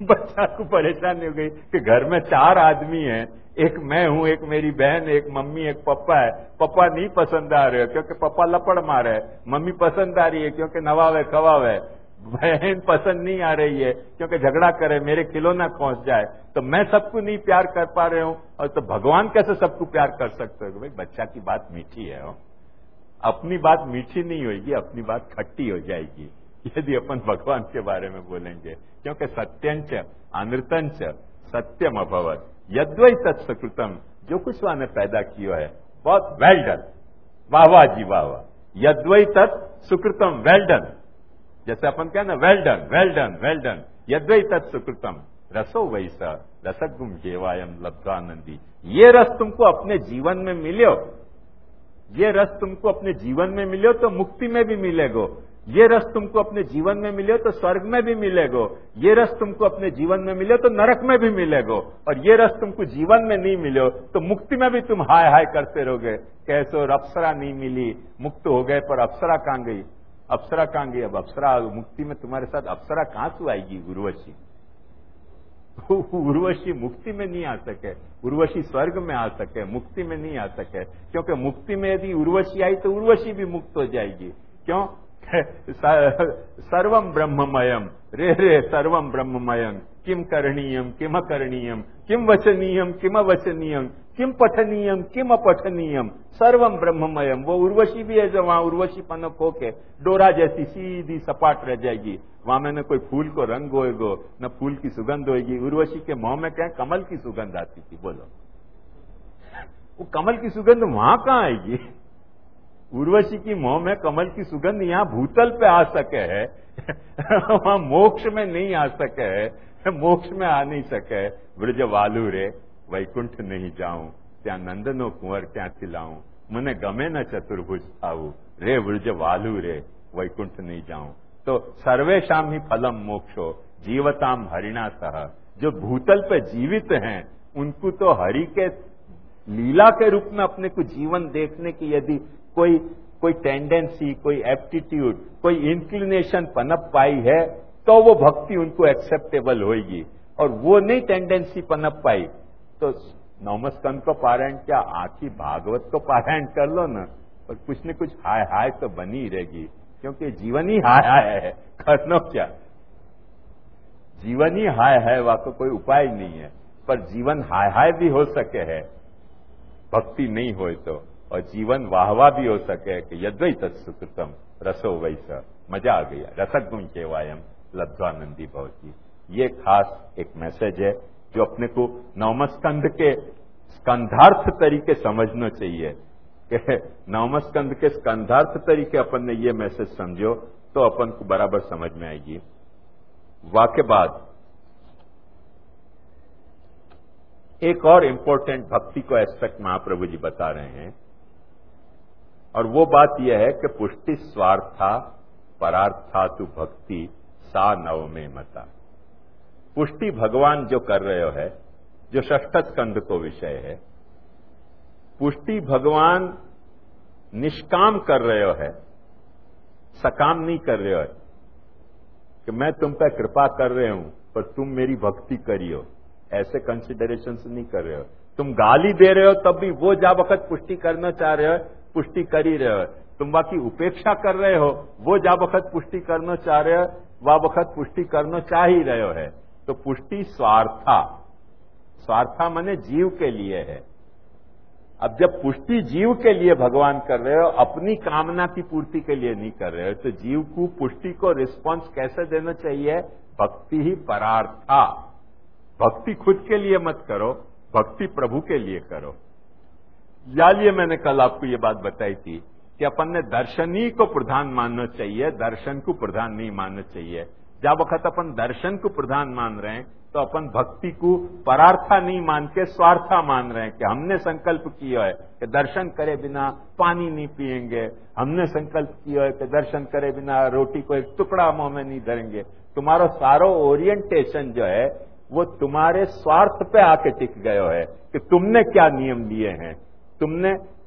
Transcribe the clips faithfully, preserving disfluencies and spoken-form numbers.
बच्चा को परेशानी हो गई कि घर में चार आदमी हैं, एक मैं हूं, एक मेरी बहन, एक मम्मी, एक पापा है। पापा नहीं पसंद आ रहे हो क्योंकि पापा लपड़ मारे है, मम्मी पसंद आ रही है क्योंकि नवावे खवावे, बहन पसंद नहीं आ रही है क्योंकि झगड़ा करे, मेरे खिलौना पहुंच जाए, तो मैं सबको नहीं प्यार कर पा रहे हूं, और तो भगवान कैसे सबको प्यार कर सकते हो? भाई बच्चा की बात मीठी है, हो अपनी बात मीठी नहीं होगी, अपनी बात खट्टी हो जाएगी यदि अपन भगवान के बारे में बोलेंगे, क्योंकि सत्यंच अनृतंच सत्यम अभवत यद्वै तत्सकृतम, जो कुछ वहां पैदा किया है बहुत वेल डन, वाह वाह जी वाह वाह, यद्वै तत् सुकृतम वेल डन, जैसे अपन क्या ना well done well done well done, यद्वै तत् सुकृतम रसो वैसा रसगुम केवायम लब्धानंदी, ये रस तुमको अपने जीवन में मिलो, ये रस तुमको अपने जीवन में मिलो तो मुक्ति में भी मिलेगो, ये रस तुमको अपने जीवन में मिले तो स्वर्ग में भी मिलेगो, ये रस तुमको अपने जीवन में मिले तो नरक में भी मिलेगो, और ये रस तुमको जीवन में नहीं मिले तो मुक्ति में भी तुम हाय हाय करते रहोगे, कैसे और अप्सरा नहीं मिली, मुक्त हो गए पर अप्सरा कहां गई, अप्सरा कहां गई, अब अप्सरा मुक्ति में तुम्हारे साथ अप्सरा कहां से आएगी? उर्वशी, उर्वशी मुक्ति में नहीं आ सके, उर्वशी स्वर्ग में आ सके, मुक्ति में नहीं आ सके, क्योंकि मुक्ति में यदि उर्वशी आई तो उर्वशी भी मुक्त हो जाएगी। क्यों? सर्वम ब्रह्ममयम, रे रे सर्वम ब्रह्ममयम, किम करणीयम किम अकरणीयम, किम वचनीयम किम अवचनीयम, किम पठनीयम किम अपठनीयम, सर्वम ब्रह्ममयम। वो उर्वशी भी है जो वहां उर्वशी पन खो के डोरा जैसी सीधी सपाट रह जाएगी, वहां में न कोई फूल को रंग होएगो न फूल की सुगंध होएगी। उर्वशी के मुंह में क्या कमल की सुगंध आती थी, बोलो वो कमल की सुगंध वहां कहां आएगी? उर्वशी की मुंह में कमल की सुगंध यहाँ भूतल पे आ सके है वहां मोक्ष में नहीं आ सके है, मोक्ष में आ नहीं सके। ब्रज वालू रे वैकुंठ नहीं जाऊं, त्या नंदनो कुंवर क्या चिलाऊं, मने गमे न चतुर्भुज आऊ, रे ब्रज वालू रे वैकुंठ नहीं जाऊं। तो सर्वेशाम ही फलम मोक्षो जीवताम हरिणा सह, जो भूतल पे जीवित हैं उनको तो हरि के लीला के रूप में अपने को जीवन देखने की यदि कोई कोई टेंडेंसी, कोई एप्टीट्यूड, कोई इंक्लिनेशन पनप पाई है तो वो भक्ति उनको एक्सेप्टेबल होगी, और वो नहीं टेंडेंसी पनप पाई तो नवम स्कंद को पारायण क्या, आखी भागवत को पारायण कर लो ना, और कुछ न कुछ हाय हाय तो बनी रहेगी, क्योंकि जीवन ही हाय हाय है, करना क्या, जीवन ही हाय है, वहां को कोई उपाय नहीं है। पर जीवन हाय हाय भी हो सके है भक्ति नहीं हो तो, और जीवन वाह वाह भी हो सके कि यद्वै तत्सुकृतम रसो वैसा, मजा आ गया, रसगुण केवायम लब्ध्वानंदी भवति। ये खास एक मैसेज है जो अपने को नवम स्कंध के स्कंधार्थ तरीके समझना चाहिए कि नवम स्कंध के स्कंधार्थ तरीके अपन ने ये मैसेज समझो तो अपन को बराबर समझ में आएगी। वाक्य बाद एक और इंपॉर्टेंट भक्ति को एस्पेक्ट महाप्रभु जी बता रहे हैं, और वो बात यह है कि पुष्टि स्वार्था परार्था तु भक्ति सा नव में मता। पुष्टि भगवान जो कर रहे हो है, जो षष्ठ स्कंध को विषय है, पुष्टि भगवान निष्काम कर रहे हो है, सकाम नहीं कर रहे हो है कि मैं तुम पर कृपा कर रहे हूं पर तुम मेरी भक्ति करियो, ऐसे कंसिडरेशन से नहीं कर रहे हो। तुम गाली दे रहे हो तब भी वो जा वक्त पुष्टि करना चाह रहे हो, पुष्टि कर ही रहे हो। तुम बाकी उपेक्षा कर रहे हो, वो जा वक्त पुष्टि करना चाह रहे हो, वह वक्त पुष्टि करना चाह ही रहे हो है। तो पुष्टि स्वार्था, स्वार्था माने जीव के लिए है। अब जब पुष्टि जीव के लिए भगवान कर रहे हो, अपनी कामना की पूर्ति के लिए नहीं कर रहे हो, तो जीव को पुष्टि को रिस्पॉन्स कैसे देना चाहिए? भक्ति ही परार्था। भक्ति खुद के लिए मत करो, भक्ति प्रभु के लिए करो। या लिए मैंने कल आपको ये बात बताई थी कि अपन ने दर्शन ही को प्रधान मानना चाहिए, दर्शन को प्रधान नहीं मानना चाहिए। जब वक्त अपन दर्शन को प्रधान मान रहे हैं तो अपन भक्ति को परार्था नहीं मान के स्वार्था मान रहे हैं कि हमने संकल्प किया है कि दर्शन करे बिना पानी नहीं पिएंगे, हमने संकल्प किया है कि दर्शन करे बिना रोटी को एक टुकड़ा मुंह में नहीं धरेंगे। तुम्हारा सारो ओरिएंटेशन जो है वो तुम्हारे स्वार्थ पे आके टिक गयो है कि तुमने क्या नियम लिए हैं। तुमने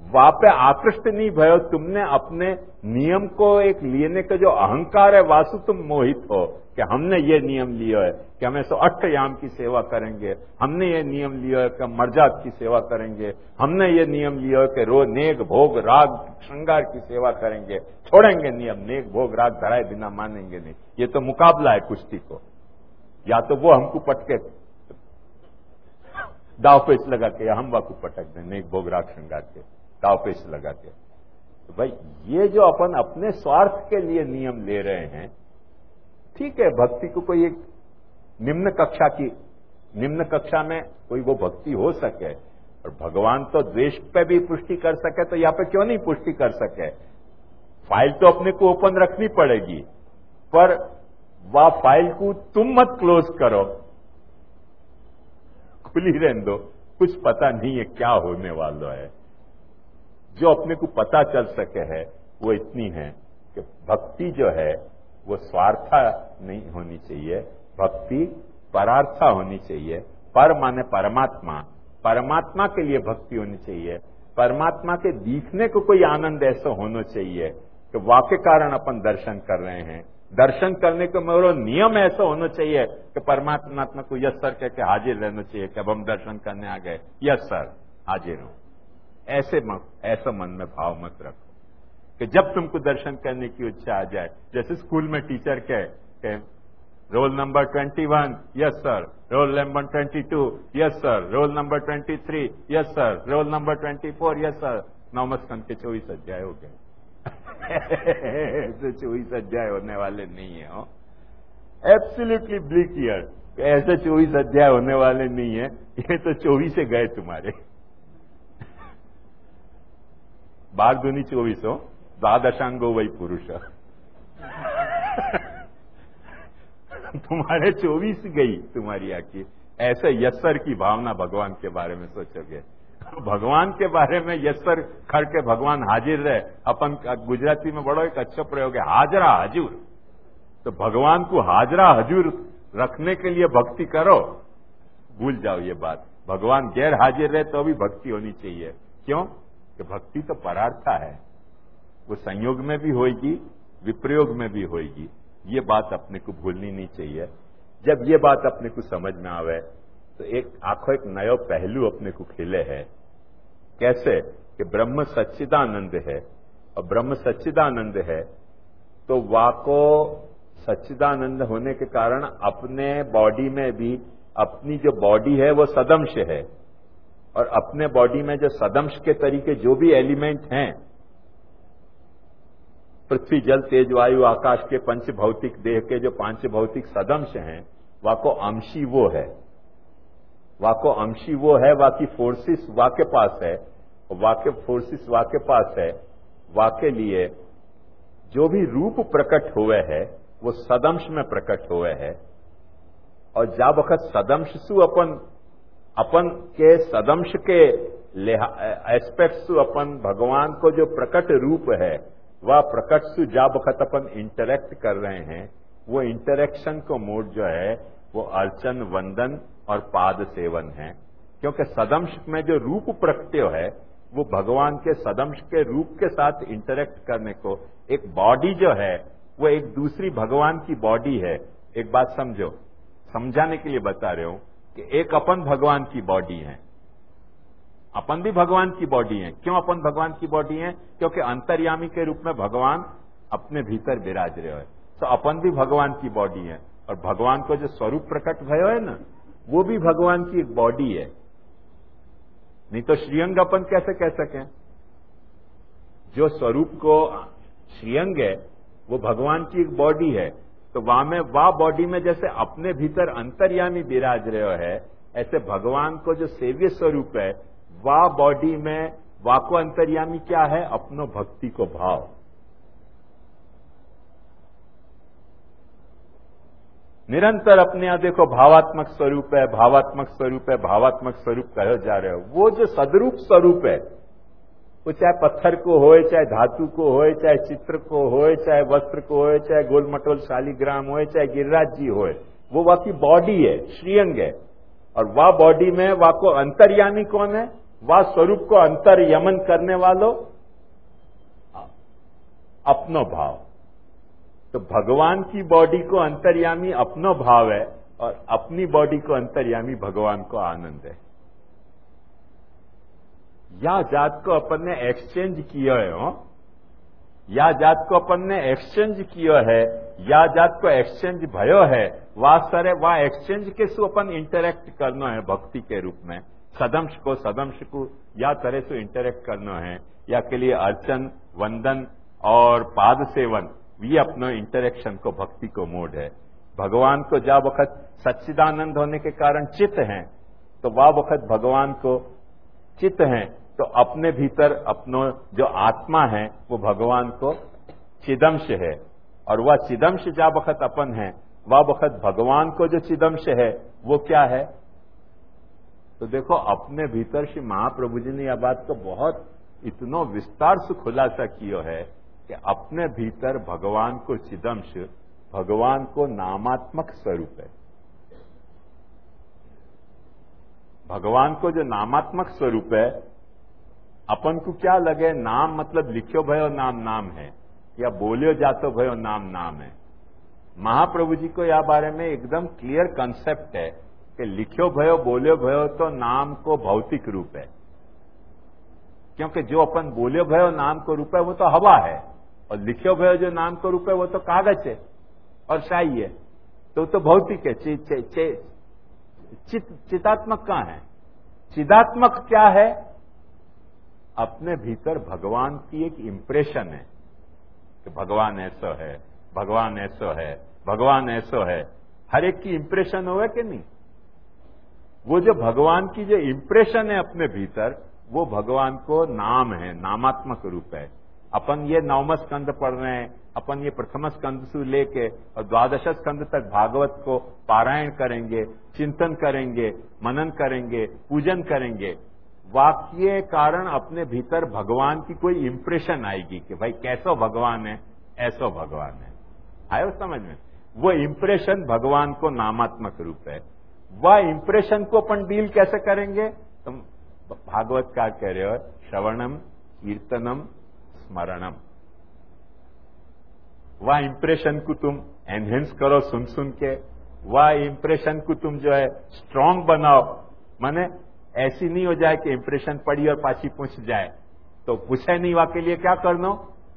वहां पे आकृष्ट नहीं भयो, तुमने अपने नियम को एक लेने का जो अहंकार है वासु तुम मोहित हो कि हमने ये नियम लिया है कि हमें सो अष्टयाम की सेवा करेंगे, हमने ये नियम लिया है कि मर्जात की सेवा करेंगे, हमने ये नियम लिया है कि रोज नेक भोग राग श्रृंगार की सेवा करेंगे, छोड़ेंगे नियम, नेक भोग राग धराए बिना मानेंगे नहीं। ये तो मुकाबला है कुश्ती को, या तो वो हमको पटके दाव पेच लगा के, या हम वाकू पटक दें नेक भोग राग श्रृंगार के दाव पेच लगा के। तो भाई ये जो अपन अपने स्वार्थ के लिए नियम ले रहे हैं, ठीक है, भक्ति को कोई एक निम्न कक्षा की, निम्न कक्षा में कोई वो भक्ति हो सके, और भगवान तो द्वेष पे भी पुष्टि कर सके, तो यहाँ पे क्यों नहीं पुष्टि कर सके? फाइल तो अपने को ओपन रखनी पड़ेगी, पर वह फाइल को तुम मत क्लोज करो, खुली रहने दो, कुछ पता नहीं है क्या होने वाला है। जो अपने को पता चल सके है वो इतनी है कि भक्ति जो है वो स्वार्था नहीं होनी चाहिए, भक्ति परार्था होनी चाहिए। पर माने परमात्मा, परमात्मा के लिए भक्ति होनी चाहिए, परमात्मा के दिखने को कोई आनंद ऐसा होना चाहिए कि वाके कारण अपन दर्शन कर रहे हैं, दर्शन करने को मेरा नियम ऐसा होना चाहिए कि परमात्मा को यस सर कह के हाजिर रहना चाहिए कि अब हम दर्शन करने आ गए, यस सर हाजिर हूं। ऐसे ऐसा मन में भाव मत रखो कि जब तुमको दर्शन करने की इच्छा आ जाए, जैसे स्कूल में टीचर कहे कि roll number twenty one, yes sir, roll number twenty two, yes sir, roll number twenty three, yes sir, roll number twenty four, yes sir. नौमस्कंद के चौबीस अध्याय हो गए। ऐसे चौबीस अध्याय होने वाले नहीं है, हो एब्सोल्युटली ब्लिक ईयर, ऐसे चौबीस अध्याय होने वाले नहीं है, ये तो चौबीस से गए तुम्हारे। बार दूनी चौबीस हो, द्वादशांगो वही पुरुष। तुम्हारे चौबीस गई तुम्हारी आंखें। ऐसे यस्सर की भावना भगवान के बारे में सोचोगे, भगवान के बारे में यस्सर खड़ के भगवान हाजिर रहे। अपन गुजराती में बड़ो एक अच्छा प्रयोग है, हाजरा हजूर। तो भगवान को हाजरा हजूर रखने के लिए भक्ति करो, भूल जाओ ये बात। भगवान गैर हाजिर रहे तो भी भक्ति होनी चाहिए। क्यों? कि भक्ति तो परार्था है, वो संयोग में भी होगी, विप्रयोग में भी होगी। ये बात अपने को भूलनी नहीं चाहिए। जब ये बात अपने को समझ में आवे तो एक आंखों एक नयो पहलू अपने को खिले है। कैसे? कि ब्रह्म सच्चिदानंद है, और ब्रह्म सच्चिदानंद है तो वाको सच्चिदानंद होने के कारण अपने बॉडी में भी, अपनी जो बॉडी है वो सदंश है, और अपने बॉडी में जो सदंश के तरीके जो भी एलिमेंट हैं, पृथ्वी जल तेज वायु आकाश के पंच भौतिक देह के जो पांच भौतिक सदंश हैं, वाको अंशी वो है, वाको अंशी वो है, वाकी फोर्सिस वाके पास है, वाके फोर्सिस वाके पास है। वाके लिए जो भी रूप प्रकट हुए है वो सदंश में प्रकट हुए है, और जा वक्त सदंश सु अपन अपन के सदंश के एस्पेक्ट सु अपन भगवान को जो प्रकट रूप है वह प्रकट सु जा वक्त अपन इंटरेक्ट कर रहे हैं, वो इंटरेक्शन को मोड जो है वो अर्चन वंदन और पाद सेवन है। क्योंकि सदंश में जो रूप प्रकट्य है वो भगवान के सदंश के रूप के साथ इंटरेक्ट करने को, एक बॉडी जो है वो एक दूसरी भगवान की बॉडी है। एक बात समझो, समझाने के लिए बता रहे हूं कि एक अपन भगवान की बॉडी है, अपन भी भगवान की बॉडी है। क्यों अपन भगवान की बॉडी है? क्योंकि अंतर्यामी के रूप में भगवान अपने भीतर विराज रहे हैं, तो अपन भी भगवान की बॉडी है। और भगवान को जो स्वरूप प्रकट भयो है ना, वो भी भगवान की एक बॉडी है। नहीं तो श्रीअंग अपन कैसे कह सकें? जो स्वरूप को श्रीअंग है वो भगवान की एक बॉडी है, तो वहां में वाह बॉडी में जैसे अपने भीतर अंतर्यामी विराज रहे है, ऐसे भगवान को जो सेव्य स्वरूप है वाह बॉडी में वाको अंतर्यामी क्या है? अपनो भक्ति को भाव। निरंतर अपने यहां देखो भावात्मक स्वरूप है, भावात्मक स्वरूप है, भावात्मक स्वरूप कहे जा रहे हो। वो जो सदरूप स्वरूप है वो चाहे पत्थर को होए, चाहे धातु को होए, चाहे चित्र को होए, चाहे वस्त्र को होए, चाहे गोल मटोल शालिग्राम होए, चाहे गिरिराज जी होए, वो वाकी बॉडी है, श्रीअंग है। और वह बॉडी में वाको अंतर्यामी कौन है? वा स्वरूप को अंतर्यमन करने वालो अपनो भाव। तो भगवान की बॉडी को अंतर्यामी अपनो भाव है और अपनी बॉडी को अंतर्यामी भगवान को आनंद है। या जात को अपन ने एक्सचेंज किया है हो, या जात को अपन ने एक्सचेंज किया है, या जात को एक्सचेंज भयो है, वा सरे वा एक्सचेंज के सु अपन इंटरेक्ट करना है भक्ति के रूप में। सदंश को सदंश को या तरह से इंटरेक्ट करना है, या के लिए अर्चन वंदन और पाद सेवन भी अपनो इंटरेक्शन को भक्ति को मोड है। भगवान को जा वक्त सच्चिदानंद होने के कारण चित्त हैं, तो वह वक्त भगवान को चित्त हैं, तो अपने भीतर अपनो जो आत्मा है वो भगवान को चिदंश है, और वह चिदंश जा वक्त अपन है, वह वक्त भगवान को जो चिदंश है वो क्या है। तो देखो अपने भीतर श्री महाप्रभु जी ने यह बात को बहुत इतनो विस्तार से खुलासा किया है कि अपने भीतर भगवान को चिदंश, भगवान को नामात्मक स्वरूप है। भगवान को जो नामात्मक स्वरूप है, अपन को क्या लगे नाम मतलब लिख्यो भयो नाम नाम है, या बोलियो जातो भयो नाम नाम है। महाप्रभु जी को यह बारे में एकदम क्लियर कंसेप्ट है कि लिख्यो भयो बोलियो भयो तो नाम को भौतिक रूप है, क्योंकि जो अपन बोलियो भयो नाम को रूप है वो तो हवा है, और लिख्यो भयो जो नाम को रूप है वो तो कागज है और शाही है, तो तो भौतिक है। चे, चे, चे, चित, चितात्मक कहां है? चिदात्मक क्या है? अपने भीतर भगवान की एक इंप्रेशन है कि भगवान ऐसा है, भगवान ऐसा है, भगवान ऐसा है। हर एक की इंप्रेशन होगा कि नहीं? वो जो भगवान की जो इंप्रेशन है अपने भीतर, वो भगवान को नाम है, नामात्मक रूप है। अपन ये नवम स्कंद पढ़ रहे हैं, अपन ये प्रथम स्कंद से लेके और द्वादश स्कंद तक भागवत को पारायण करेंगे, चिंतन करेंगे, मनन करेंगे, पूजन करेंगे। वाक्य कारण अपने भीतर भगवान की कोई इंप्रेशन आएगी कि भाई कैसो भगवान है, ऐसो भगवान है। आयो समझ में? वो इंप्रेशन भगवान को नामात्मक रूप है। वह इंप्रेशन को अपन डील कैसे करेंगे? तुम भागवत का कह रहे हो, श्रवणम कीर्तनम स्मरणम। वह इंप्रेशन को तुम एनहेंस करो सुन सुन के, वह इंप्रेशन को तुम जो है स्ट्रांग बनाओ। माने ऐसी नहीं हो जाए कि इंप्रेशन पड़ी और पाछी पूछ जाए, तो पूछे नहीं। वह के लिए क्या करना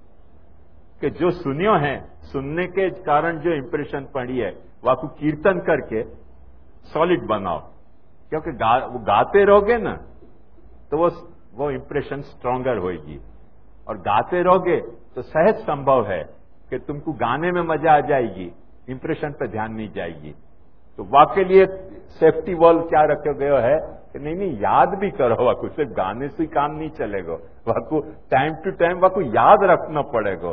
कि जो सुनियो है, सुनने के कारण जो इंप्रेशन पड़ी है वह को कीर्तन करके सॉलिड बनाओ, क्योंकि गा, वो गाते रहोगे ना तो वो वो इंप्रेशन स्ट्रांगर होगी, और गाते रहोगे तो सहज संभव है कि तुमको गाने में मजा आ जाएगी, इंप्रेशन पे ध्यान नहीं जाएगी। तो वाके लिए सेफ्टी वॉल क्या रखे गया है कि नहीं नहीं याद भी करो, वाकू सिर्फ गाने से ही काम नहीं चलेगा, वाकू टाइम टू टाइम वाकू याद रखना पड़ेगा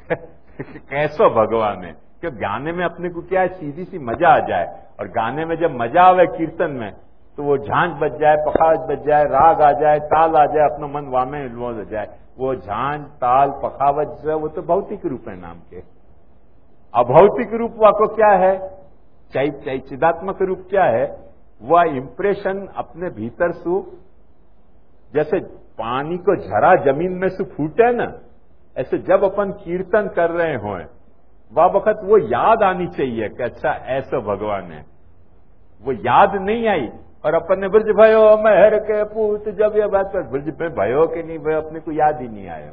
कैसो भगवान है। क्यों गाने में अपने को क्या है, सीधी सी मजा आ जाए, और गाने में जब मजा आवे कीर्तन में तो वो झांझ बज जाए, पखाज बज जाए, राग आ जाए, ताल आ जाए, अपना मन वामे इन्वॉल्व हो जाए। वो झांझ ताल पखावज जो है वो तो भौतिक रूप है नाम के। अभौतिक रूप वाको क्या है? चाहे चाहे चिदात्मक रूप क्या है? वह इंप्रेशन अपने भीतर सु, जैसे पानी को झरा जमीन में से फूटे ना, ऐसे जब अपन कीर्तन कर रहे हो वह वक्त वो याद आनी चाहिए कि अच्छा ऐसा भगवान है। वो याद नहीं आई और अपन ने ब्रज भयो महर के पूत, जब ये बात पर ब्रज में भयो कि नहीं भयो अपने को याद ही नहीं आया।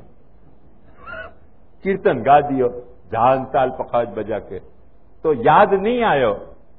कीर्तन गा दियो झान ताल पखाज बजा के, तो याद नहीं आयो,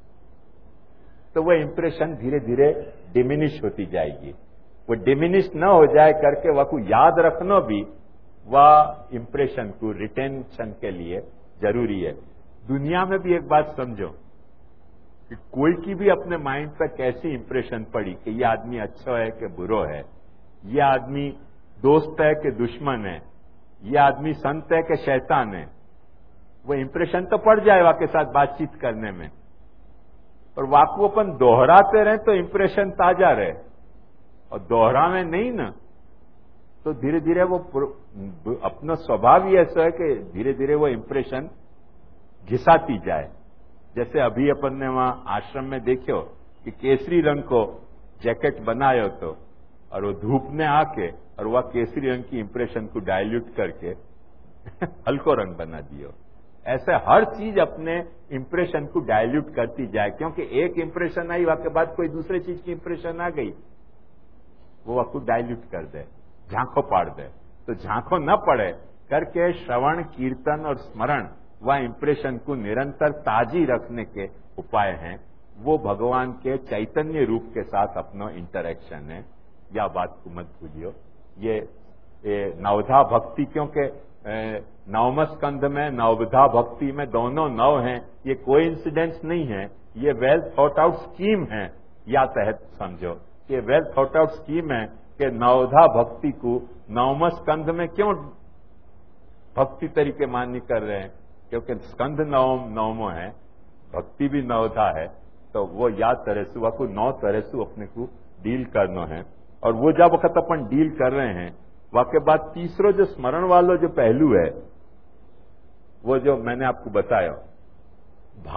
तो वो इंप्रेशन धीरे धीरे डिमिनिश होती जाएगी। वो डिमिनिश न हो जाए करके वह को याद रखना भी वह इंप्रेशन को रिटेंशन के लिए जरूरी है। दुनिया में भी एक बात समझो कि कोई की भी अपने माइंड पर कैसी इंप्रेशन पड़ी कि ये आदमी अच्छा है कि बुरा है, ये आदमी दोस्त है कि दुश्मन है, ये आदमी संत है कि शैतान है, वो इंप्रेशन तो पड़ जाए वाके साथ बातचीत करने में। और वाकू अपन दोहराते रहे तो इंप्रेशन ताजा रहे, और दोहरा में नहीं ना तो धीरे धीरे वो अपना स्वभाव ही ऐसा है कि धीरे धीरे वो इंप्रेशन घिसाती जाए। जैसे अभी अपन ने वहां आश्रम में देखो कि केसरी रंग को जैकेट बनायो तो और वो धूप ने आके और वह केसरी रंग की इंप्रेशन को डाइल्यूट करके हल्को रंग बना दियो। ऐसे हर चीज अपने इंप्रेशन को डाइल्यूट करती जाए, क्योंकि एक इंप्रेशन आई वहां के बाद कोई दूसरे चीज की इंप्रेशन आ गई, वो वह को डाइल्यूट कर दे, झांखों पाड़ दे। तो झांखों न पड़े करके श्रवण, कीर्तन और स्मरण वह इंप्रेशन को निरंतर ताजी रखने के उपाय हैं। वो भगवान के चैतन्य रूप के साथ अपना इंटरेक्शन है। या बात को मत भूलियो। ये, ये नवधा भक्ति, क्योंकि नवम स्कंध में नवधा भक्ति में दोनों नव हैं, ये कोई इंसिडेंस नहीं है, ये वेल थॉट आउट स्कीम है। या तहत समझो कि वेल थॉट आउट स्कीम है कि नवधा भक्ति को नवम स्कंध में क्यों भक्ति तरीके मान्य कर रहे हैं, क्योंकि स्कंध नवम नवमो है, भक्ति भी नवधा है। तो वो या तरह से वह को नौ तरह से अपने को डील करना है। और वो जब वक्त अपन डील कर रहे हैं, वह के बाद तीसरो जो स्मरण वालो जो पहलू है, वो जो मैंने आपको बताया